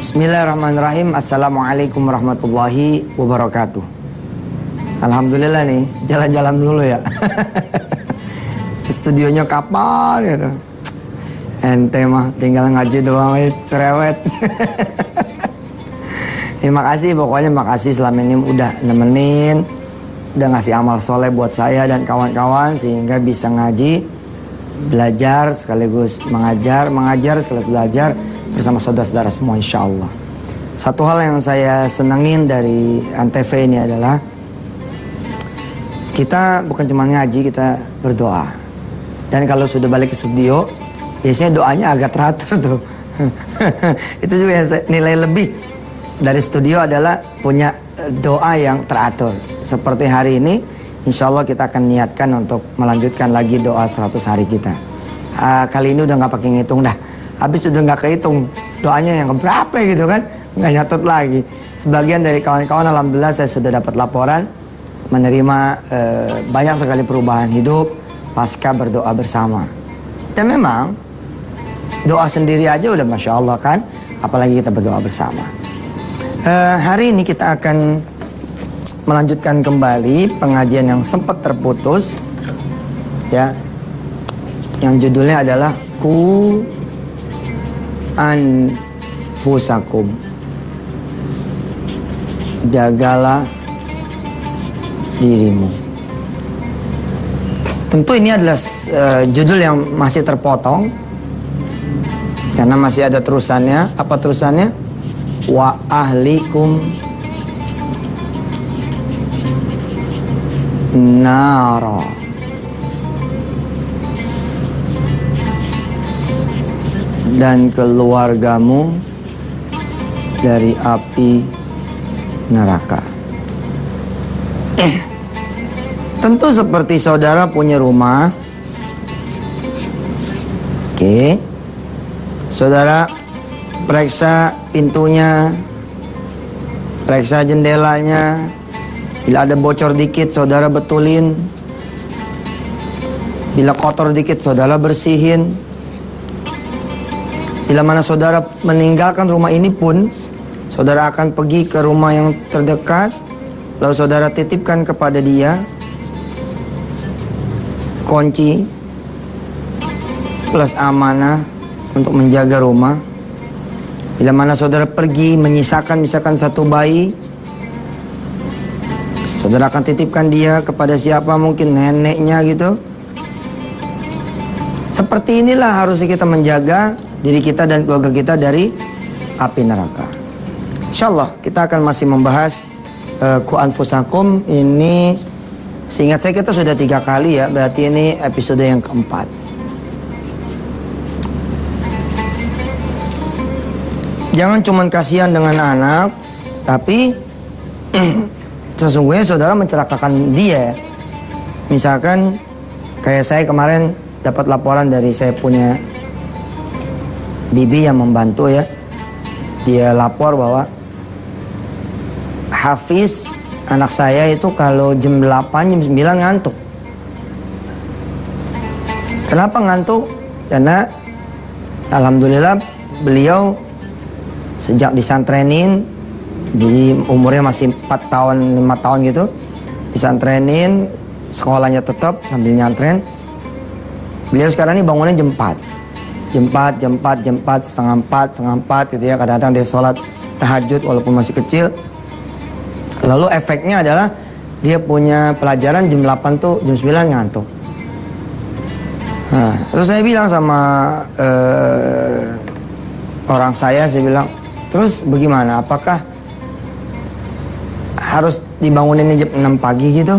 Bismillahirrahmanirrahim. Assalamualaikum warahmatullahi wabarakatuh. Alhamdulillah nih, jalan-jalan dulu ya. Studionya kapan gitu. Ente mah tinggal ngaji doang aja, cerewet. Terima kasih, pokoknya makasih selama ini udah nemenin, udah ngasih amal soleh buat saya dan kawan-kawan sehingga bisa ngaji, belajar sekaligus mengajar sekaligus belajar bersama saudara-saudara semua insya Allah. Satu hal yang saya senangin dari Antv ini adalah kita bukan cuma ngaji, kita berdoa. Dan kalau sudah balik ke studio, biasanya doanya agak teratur tuh. Itu juga yang nilai lebih dari studio adalah punya doa yang teratur. Seperti hari ini, insya Allah kita akan niatkan untuk melanjutkan lagi doa 100 hari kita. Kali ini udah gak pakai ngitung dah. Habis sudah nggak kehitung doanya yang keberapa gitu kan, nggak nyatet lagi. Sebagian dari kawan-kawan alhamdulillah saya sudah dapat laporan menerima banyak sekali perubahan hidup pasca berdoa bersama. Dan memang doa sendiri aja udah masya Allah kan, apalagi kita berdoa bersama. Hari ini kita akan melanjutkan kembali pengajian yang sempat terputus, ya, yang judulnya adalah anfusakum, jagalah dirimu. Tentu ini adalah judul yang masih terpotong karena masih ada terusannya. Apa terusannya? Wa ahlikum nara, dan keluargamu dari api neraka. Tentu seperti saudara punya rumah, oke, saudara periksa pintunya, periksa jendelanya. Bila ada bocor dikit, saudara betulin. Bila kotor dikit, saudara bersihin. Bila mana saudara meninggalkan rumah ini pun, saudara akan pergi ke rumah yang terdekat, lalu saudara titipkan kepada dia kunci plus amanah untuk menjaga rumah. Bila mana saudara pergi menyisakan misalkan satu bayi, saudara akan titipkan dia kepada siapa, mungkin neneknya gitu. Seperti inilah harusnya kita menjaga diri kita dan keluarga kita dari api neraka. Insyaallah kita akan masih membahas ku anfusakum ini. Seingat saya kita sudah 3 kali ya, berarti ini episode yang keempat. Jangan cuman kasihan dengan anak, tapi sesungguhnya saudara mencelakakan dia. Misalkan kayak saya kemarin dapat laporan dari saya punya bibi yang membantu ya. Dia lapor bahwa Hafiz anak saya itu kalau jam 8 jam 9 ngantuk. Kenapa ngantuk? Karena alhamdulillah beliau sejak disantrenin, jadi umurnya masih 4 tahun 5 tahun gitu, disantrenin, sekolahnya tetap sambil nyantren. Beliau sekarang ini bangunnya jam 4 setengah 4 gitu ya. Kadang-kadang dia sholat tahajud walaupun masih kecil. Lalu efeknya adalah dia punya pelajaran jam 8 tuh jam 9 ngantuk. Nah, terus saya bilang sama orang saya bilang, terus bagaimana? Apakah harus dibangunin jam 6 pagi gitu?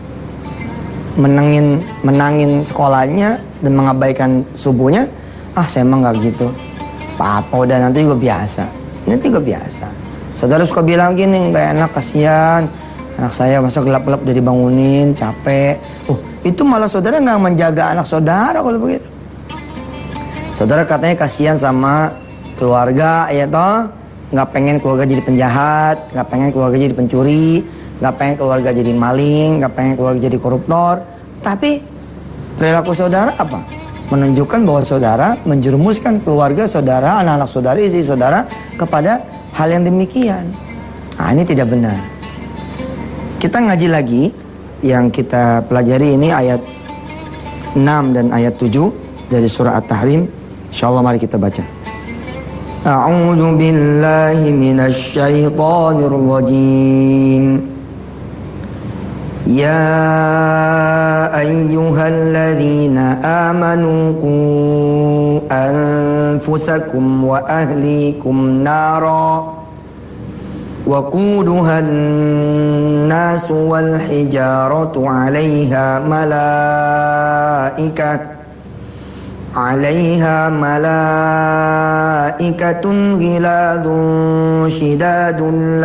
Menangin sekolahnya dan mengabaikan subuhnya? Saya emang gak gitu. Apa udah nanti juga biasa. Saudara suka bilang gini, gak enak, kasihan anak saya masa gelap-gelap udah dibangunin, capek. Itu malah saudara gak menjaga anak saudara kalau begitu. Saudara katanya kasihan sama keluarga ya toh, gak pengen keluarga jadi penjahat, gak pengen keluarga jadi pencuri, gak pengen keluarga jadi maling, gak pengen keluarga jadi koruptor. Tapi perilaku saudara apa? Menunjukkan bahwa saudara menjerumuskan keluarga saudara, anak-anak saudara, istri saudara kepada hal yang demikian. Nah, ini tidak benar. Kita ngaji lagi. Yang kita pelajari ini ayat 6 dan ayat 7 dari surah At-Tahrim. Insyaallah mari kita baca. A'udzu billahi minasy syaithanir rajim. Ya ayyuhalladzina amanu qu anfusakum wa ahlikum nara وقودها الناس والحجارة عليها ملائكة غلاظ شداد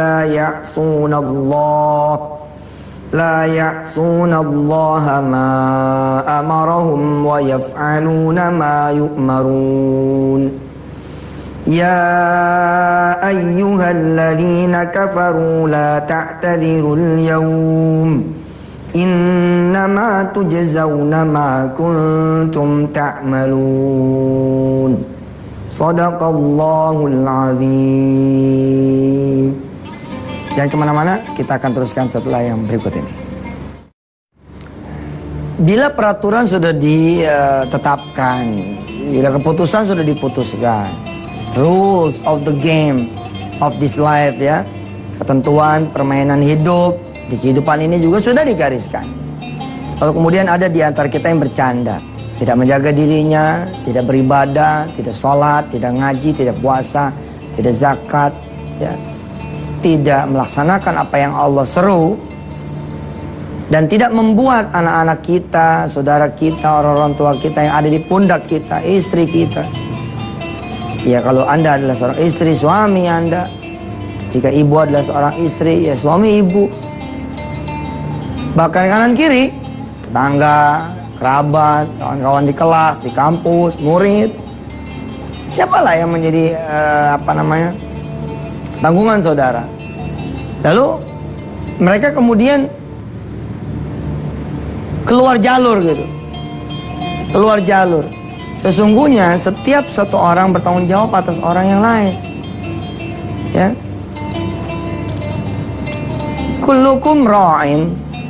لا يعصون الله ما أمرهم ويفعلون ما يؤمرون يا أيها الذين كفروا لا تعتذروا اليوم إنما تجزون ما كنتم تعملون صدق الله العظيم. Jangan kemana-mana, kita akan teruskan setelah yang berikut ini. Bila peraturan sudah ditetapkan, bila keputusan sudah diputuskan, rules of the game of this life, ya, ketentuan permainan hidup di kehidupan ini juga sudah digariskan. Lalu kemudian ada di antara kita yang bercanda, tidak menjaga dirinya, tidak beribadah, tidak sholat, tidak ngaji, tidak puasa, tidak zakat, ya, tidak melaksanakan apa yang Allah seru, dan tidak membuat anak-anak kita, saudara kita, orang-orang tua kita yang ada di pundak kita, istri kita. Ya, kalau Anda adalah seorang istri, suami Anda. Jika ibu adalah seorang istri, ya suami ibu. Bahkan kanan kiri, tetangga, kerabat, kawan-kawan di kelas, di kampus, murid. Siapalah yang menjadi tanggungan saudara. Lalu mereka kemudian keluar jalur gitu. Keluar jalur. Sesungguhnya setiap satu orang bertanggung jawab atas orang yang lain. Ya. Kullukum ra'in.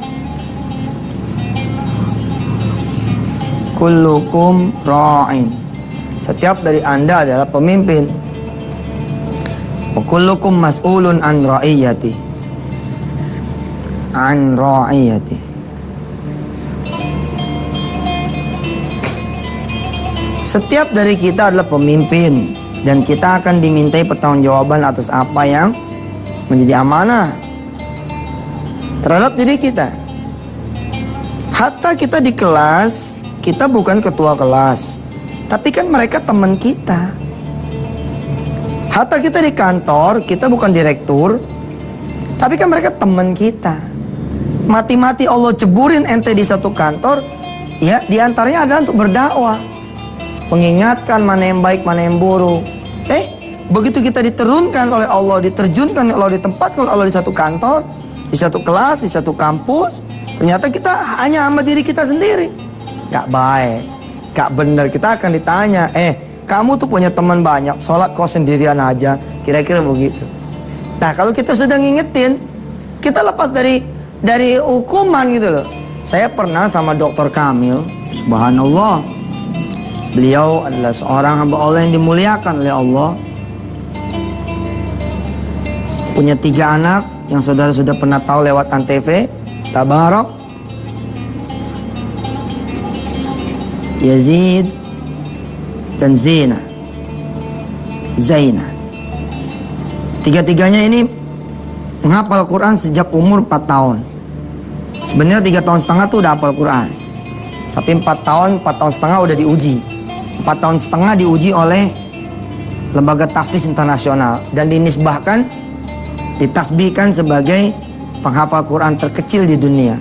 Kullukum ra'in. Setiap dari Anda adalah pemimpin. Wa kullukum mas'ulun an ra'iyati. An ra'iyati. Setiap dari kita adalah pemimpin, dan kita akan dimintai pertanggungjawaban atas apa yang menjadi amanah terhadap diri kita. Hatta kita di kelas, kita bukan ketua kelas, tapi kan mereka teman kita. Hatta kita di kantor, kita bukan direktur, tapi kan mereka teman kita. Mati-mati Allah ceburin ente di satu kantor, ya, diantaranya adalah untuk berdakwah, mengingatkan mana yang baik, mana yang buruk. Begitu kita diterjunkan oleh Allah, ditempatkan oleh Allah di satu kantor, di satu kelas, di satu kampus, ternyata kita hanya sama diri kita sendiri. Gak baik, gak benar. Kita akan ditanya, kamu tuh punya teman banyak, sholat kau sendirian aja, kira-kira begitu. Nah, kalau kita sudah ngingetin, kita lepas dari hukuman gitu loh. Saya pernah sama Dr. Kamil, subhanallah. Beliau adalah seorang hamba Allah yang dimuliakan oleh Allah. Punya 3 anak yang saudara sudah pernah tahu lewat Antv. Tabarak, Yazid, dan Zainah. 3-tiganya ini menghafal Quran sejak umur 4 tahun. Sebenarnya 3 tahun setengah tuh udah hafal Quran. Tapi 4 tahun setengah udah diuji. 4 tahun setengah diuji oleh lembaga tahfiz internasional dan dinisbahkan, ditasbihkan sebagai penghafal Quran terkecil di dunia.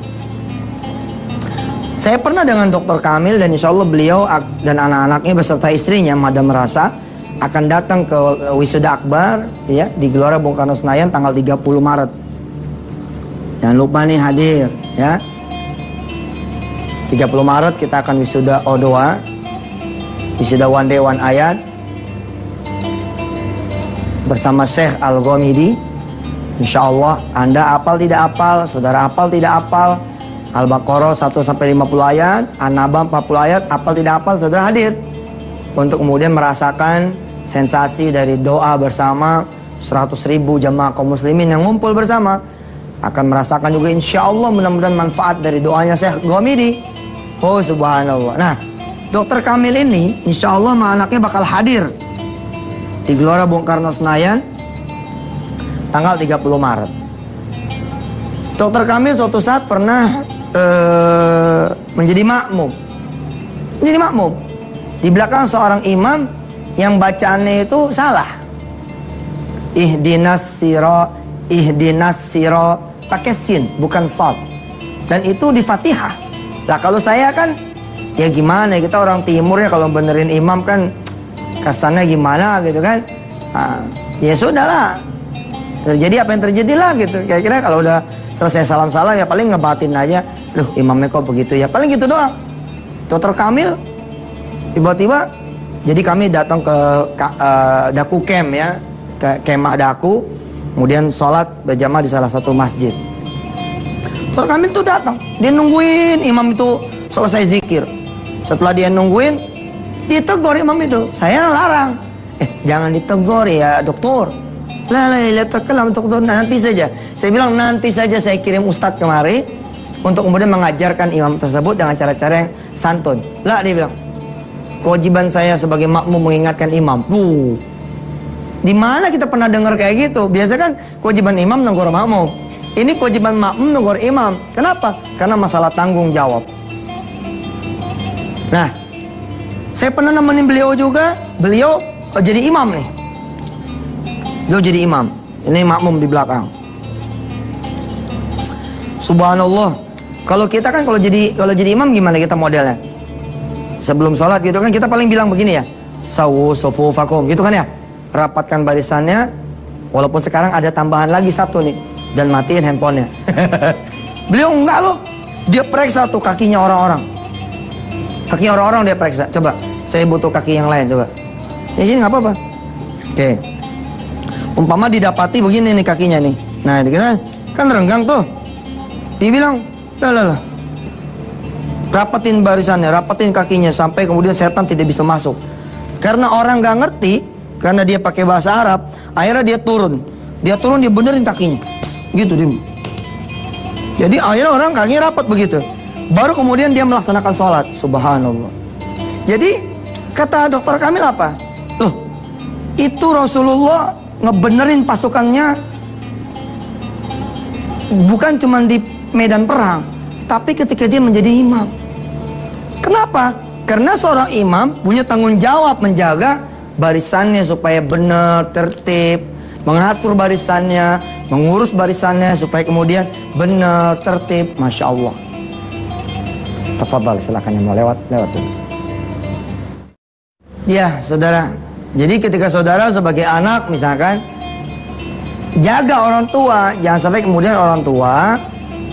Saya pernah dengan Dr. Kamil, dan insya Allah beliau dan anak-anaknya beserta istrinya Madam Rasa akan datang ke wisuda akbar, ya, di Gelora Bung Karno Senayan tanggal 30 Maret. Jangan lupa nih hadir, ya. 30 Maret kita akan wisuda O2, wisuda One Day One Ayat. bersama Syekh Al-Ghamidi. Insya Allah Anda apal tidak apal, saudara apal tidak apal, Al-Baqarah 1-50 ayat, An-Naba 40 ayat, apal tidak apal, saudara hadir untuk kemudian merasakan sensasi dari doa bersama 100.000 jamaah kaum muslimin yang ngumpul bersama. Akan merasakan juga insya Allah mudah-mudahan manfaat dari doanya Syekh Ghamidi. Oh subhanallah. Nah, Dokter Kamil ini insya Allah sama anaknya bakal hadir di Gelora Bung Karno Senayan tanggal 30 Maret. Dokter Kamil suatu saat pernah menjadi makmum. Menjadi makmum. Di belakang seorang imam yang bacaannya itu salah. Ihdinas siro pakai sin bukan shad. Dan itu di Fatihah. Lah kalau saya kan ya gimana, kita orang timur ya, kalau benerin imam kan kesannya gimana gitu kan. Nah, ya sudahlah, terjadi apa yang terjadi lah gitu. Kira-kira kalau udah selesai salam-salam ya paling ngebatin aja, loh imamnya kok begitu ya, paling gitu doang. Dokter Kamil tiba-tiba, jadi kami datang ke Daku Camp ya, ke kemah Daku, kemudian sholat berjamaah di salah satu masjid. Dokter Kamil tuh datang, dia nungguin imam itu selesai zikir. Setelah dia nungguin, ditegur imam itu. Saya larang. Jangan ditegur ya dokter. La takalam dokter, nanti saja. Saya bilang nanti saja saya kirim ustadz kemari untuk kemudian mengajarkan imam tersebut dengan cara-cara yang santun. Lah dia bilang, kewajiban saya sebagai makmum mengingatkan imam. Di mana kita pernah dengar kayak gitu? Biasa kan kewajiban imam negur makmum. Ini kewajiban makmum negur imam. Kenapa? Karena masalah tanggung jawab. Nah, saya pernah nemenin beliau juga. Beliau jadi imam nih. Beliau jadi imam. Ini makmum di belakang. Subhanallah. Kalau kita kan kalau jadi imam gimana kita modelnya? Sebelum sholat gitu kan kita paling bilang begini ya. Sawu sufufakum gitu kan ya. Rapatkan barisannya. Walaupun sekarang ada tambahan lagi satu nih. Dan matiin handphonenya. Beliau enggak loh. Dia periksa tuh kakinya orang-orang. Kaki orang-orang dia periksa. Coba, saya butuh kaki yang lain, coba. Di sini nggak apa-apa. Oke. Umpama didapati begini nih kakinya nih. Nah, kita kan renggang tuh. Dia bilang, lah. Rapetin barisannya, rapetin kakinya sampai kemudian setan tidak bisa masuk. Karena orang nggak ngerti, karena dia pakai bahasa Arab, akhirnya dia turun. Dia benerin kakinya. Gitu dia. Jadi akhirnya orang kakinya rapat begitu. Baru kemudian dia melaksanakan sholat. Subhanallah. Jadi kata Dokter Kamil apa? Loh, itu Rasulullah ngebenerin pasukannya bukan cuma di medan perang, tapi ketika dia menjadi imam. Kenapa? Karena seorang imam punya tanggung jawab menjaga barisannya supaya benar, tertib, mengatur barisannya, mengurus barisannya supaya kemudian benar, tertib. Masya Allah. Tafadhal, silakan yang mau lewat dulu. Ya, saudara. Jadi ketika saudara sebagai anak misalkan jaga orang tua, jangan sampai kemudian orang tua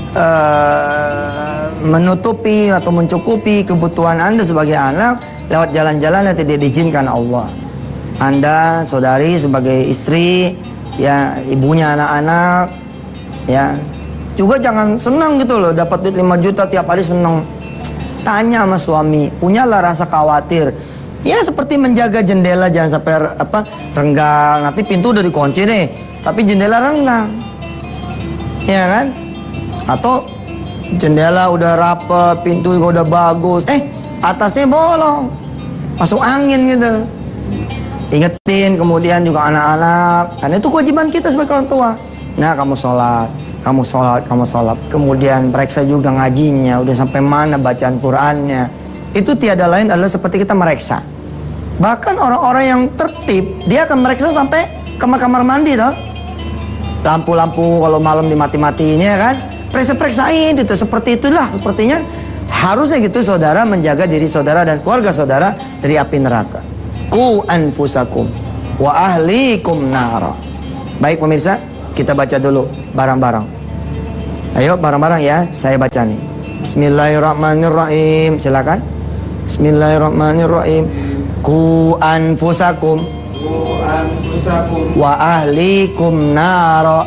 menutupi atau mencukupi kebutuhan Anda sebagai anak lewat jalan-jalan yang tidak diizinkan Allah. Anda, saudari sebagai istri, ya ibunya anak-anak, ya juga jangan senang gitu loh dapat duit 5 juta tiap hari senang. Tanya sama suami, punyalah rasa khawatir. Ya seperti menjaga jendela jangan sampai renggang. Nanti pintu udah dikunci nih, tapi jendela renggang, ya kan? Atau jendela udah rapet, pintu juga udah bagus, atasnya bolong, masuk angin gitu. Ingetin kemudian juga anak-anak, karena itu kewajiban kita sebagai orang tua. Nah, kamu sholat. Kemudian periksa juga ngajinya, udah sampai mana bacaan Qur'annya. Itu tiada lain adalah seperti kita meriksa. Bahkan orang-orang yang tertib, dia akan meriksa sampai kamar-kamar mandi toh. Lampu-lampu kalau malam dimati-matiinnya kan, periksa-periksain itu. Seperti itulah sepertinya harusnya gitu saudara menjaga diri saudara dan keluarga saudara dari api neraka. Qu anfusakum wa ahlikum nara. Baik pemirsa, kita baca dulu bareng-bareng. Ayo bareng-bareng ya, saya baca nih. Bismillahirrahmanirrahim. Silakan. Bismillahirrahmanirrahim. Qu anfusakum anfusakum wa ahlikum naro.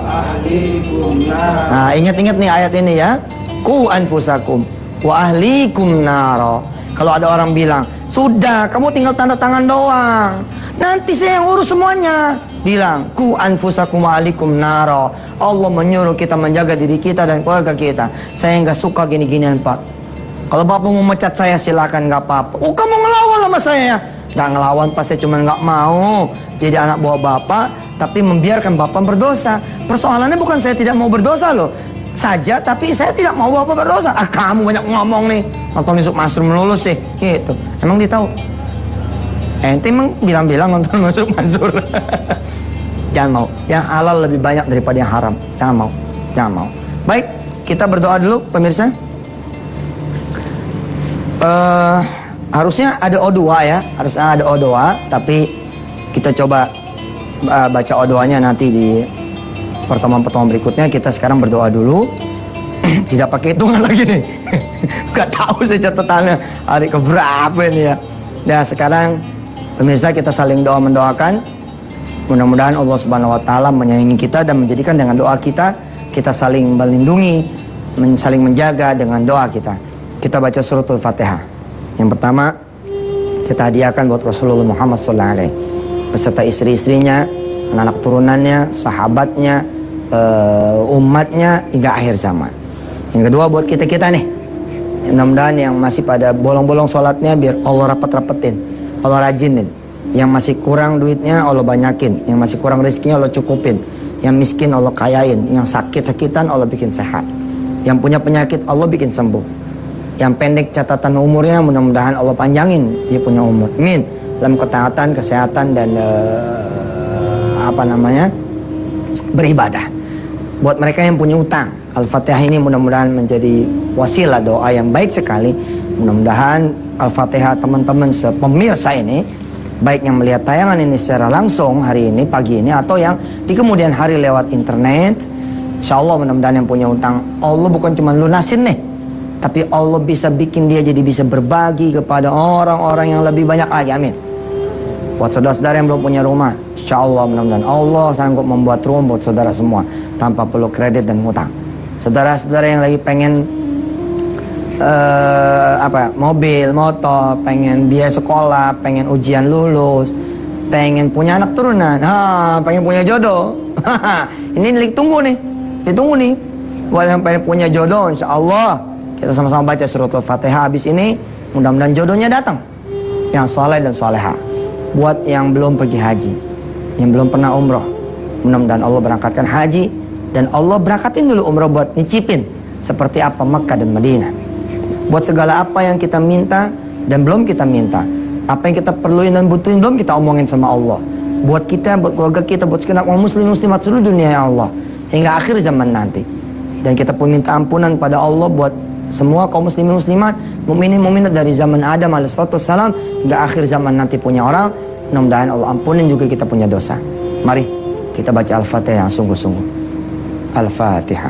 Nah, ingat-ingat nih ayat ini ya. Ku anfusakum wa ahlikum naro. Kalau ada orang bilang, sudah kamu tinggal tanda tangan doang, nanti saya yang urus semuanya. Bilang, ku anfusakum wa ahlikum naro. Allah menyuruh kita menjaga diri kita dan keluarga kita. Saya nggak suka gini-ginian Pak. Kalau Bapak mau mecat saya silakan, nggak apa-apa. Oh, kamu ngelawan sama saya? Nggak ngelawan Pak, saya cuma nggak mau jadi anak buah Bapak, tapi membiarkan Bapak berdosa. Persoalannya bukan saya tidak mau berdosa loh saja, tapi saya tidak mau Bapak berdosa. Ah, kamu banyak ngomong nih, nonton Yusuf Mansur melulu sih, gitu. Emang dia tahu? Ente emang bilang-bilang nonton Yusuf Mansur. Jangan mau. Yang halal lebih banyak daripada yang haram. Jangan mau. Jangan mau. Baik, kita berdoa dulu pemirsa. Harusnya ada O2 ya, harusnya ada O2, tapi kita coba baca O2-nya nanti di pertemuan-pertemuan berikutnya. Kita sekarang berdoa dulu. Tidak pakai hitungan lagi nih. Gak tahu sih catatannya hari keberapa ini ya. Nah, sekarang pemirsa kita saling doa mendoakan. Mudah-mudahan Allah Subhanahu wa taala menyayangi kita dan menjadikan dengan doa kita saling melindungi, saling menjaga dengan doa kita. Kita baca suratul Fatihah. Yang pertama kita hadiahkan buat Rasulullah Muhammad SAW beserta istri-istrinya, anak-anak turunannya, sahabatnya, umatnya hingga akhir zaman. Yang kedua buat kita-kita nih, mudah-mudahan yang masih pada bolong-bolong sholatnya biar Allah rapat-rapetin, Allah rajinin. Yang masih kurang duitnya Allah banyakin, yang masih kurang rezekinya Allah cukupin, yang miskin Allah kayain, yang sakit-sakitan Allah bikin sehat, yang punya penyakit Allah bikin sembuh. Yang pendek catatan umurnya mudah-mudahan Allah panjangin dia punya umur. Amin. Dalam ketaatan, kesehatan dan beribadah. Buat mereka yang punya utang, Al-Fatihah ini mudah-mudahan menjadi wasilah doa yang baik sekali. Mudah-mudahan Al-Fatihah teman-teman sepemirsa ini, baik yang melihat tayangan ini secara langsung hari ini, pagi ini, atau yang di kemudian hari lewat internet, insya Allah mudah-mudahan yang punya utang Allah bukan cuma lunasin nih, tapi Allah bisa bikin dia jadi bisa berbagi kepada orang-orang yang lebih banyak lagi. Amin. Buat saudara-saudara yang belum punya rumah, insya Allah mudah-mudahan Allah sanggup membuat rumah buat saudara semua tanpa perlu kredit dan hutang. Saudara-saudara yang lagi pengen mobil, motor, pengen biaya sekolah, pengen ujian lulus, pengen punya anak turunan, pengen punya jodoh. Ini ditunggu nih. Buat yang pengen punya jodoh, insya Allah kita sama-sama baca suratul Fatihah habis ini, mudah-mudahan jodohnya datang yang saleh dan salehah. Buat yang belum pergi haji, yang belum pernah umroh, mudah-mudahan Allah berangkatkan haji dan Allah berangkatin dulu umroh buat nyicipin seperti apa Mekah dan Madinah. Buat segala apa yang kita minta dan belum kita minta, apa yang kita perluin dan butuhin belum kita omongin sama Allah. Buat kita, buat keluarga kita, buat segenap kaum muslim muslimat seluruh dunia ya Allah, hingga akhir zaman nanti. Dan kita pun minta ampunan pada Allah buat semua kaum muslimin muslimat, mukminin mukminat dari zaman Adam alaihissalam hingga akhir zaman nanti punya orang. Mudah-mudahan Allah ampunin juga kita punya dosa. Mari kita baca Al-Fatihah yang sungguh-sungguh. Al-Fatihah.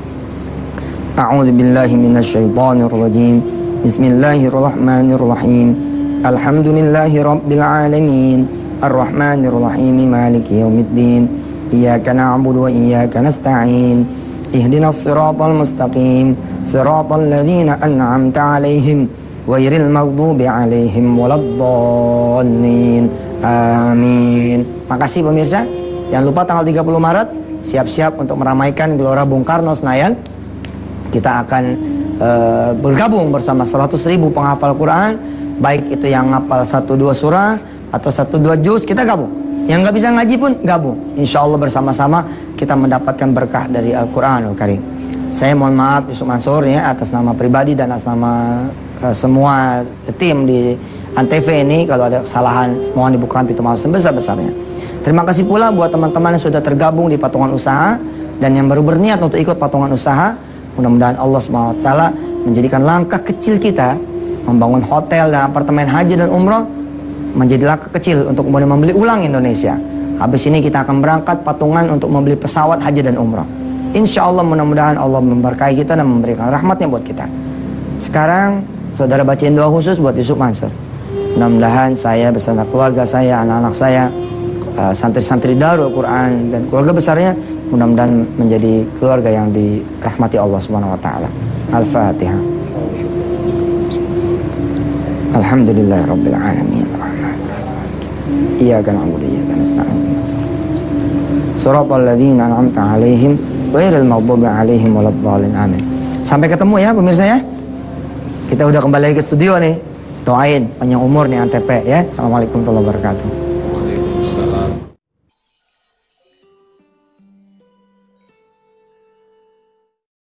A'udzu billahi minasyaitonir rajim. Bismillahirrahmanirrahim. Alhamdulillahi rabbil alamin. Arrahmanir rahim. Maliki yaumiddin. Iyyaka na'budu wa iyyaka nasta'in. Ihdinas siratal mustaqim. Siratal ladzina an'amta 'alaihim ghairil maghdubi 'alaihim waladdallin. Amin. Makasih pemirsa. Jangan lupa tanggal 30 Maret siap-siap untuk meramaikan Gelora Bung Karno Senayan. Kita akan bergabung bersama 100.000 penghafal Quran, baik itu yang ngapal 1-2 surah atau 1-2 juz, kita gabung. Yang nggak bisa ngaji pun gabung. Insya Allah bersama-sama kita mendapatkan berkah dari Al-Quranul Karim. Saya mohon maaf Yusuf Mansur ya atas nama pribadi dan atas nama semua tim di Antv ini, kalau ada kesalahan mohon dibukakan pintu maaf sebesar-besarnya. Terima kasih pula buat teman-teman yang sudah tergabung di patungan usaha dan yang baru berniat untuk ikut patungan usaha. Mudah-mudahan Allah SWT menjadikan langkah kecil kita membangun hotel dan apartemen haji dan umroh menjadi langkah kecil untuk kemudian membeli ulang Indonesia. Habis ini kita akan berangkat patungan untuk membeli pesawat haji dan umroh. Insya Allah mudah-mudahan Allah memberkahi kita dan memberikan rahmatnya buat kita. Sekarang saudara bacain doa khusus buat Yusuf Mansur. Mudah-mudahan saya beserta keluarga saya, anak-anak saya, santri-santri Darul Quran dan keluarga besarnya, mudah-mudahan menjadi keluarga yang dirahmati Allah Subhanahu wa taala. Al-Fatihah. Alhamdulillahirabbil alamin. Iyyaka na'budu wa iyyaka nasta'in. Shiratal ladzina an'amta 'alaihim ghairil maghdubi 'alaihim waladdallin. Amin. Sampai ketemu ya pemirsa ya. Kita udah kembali lagi ke studio nih. Doain panjang umur nih Antep ya. Assalamualaikum warahmatullahi wabarakatuh.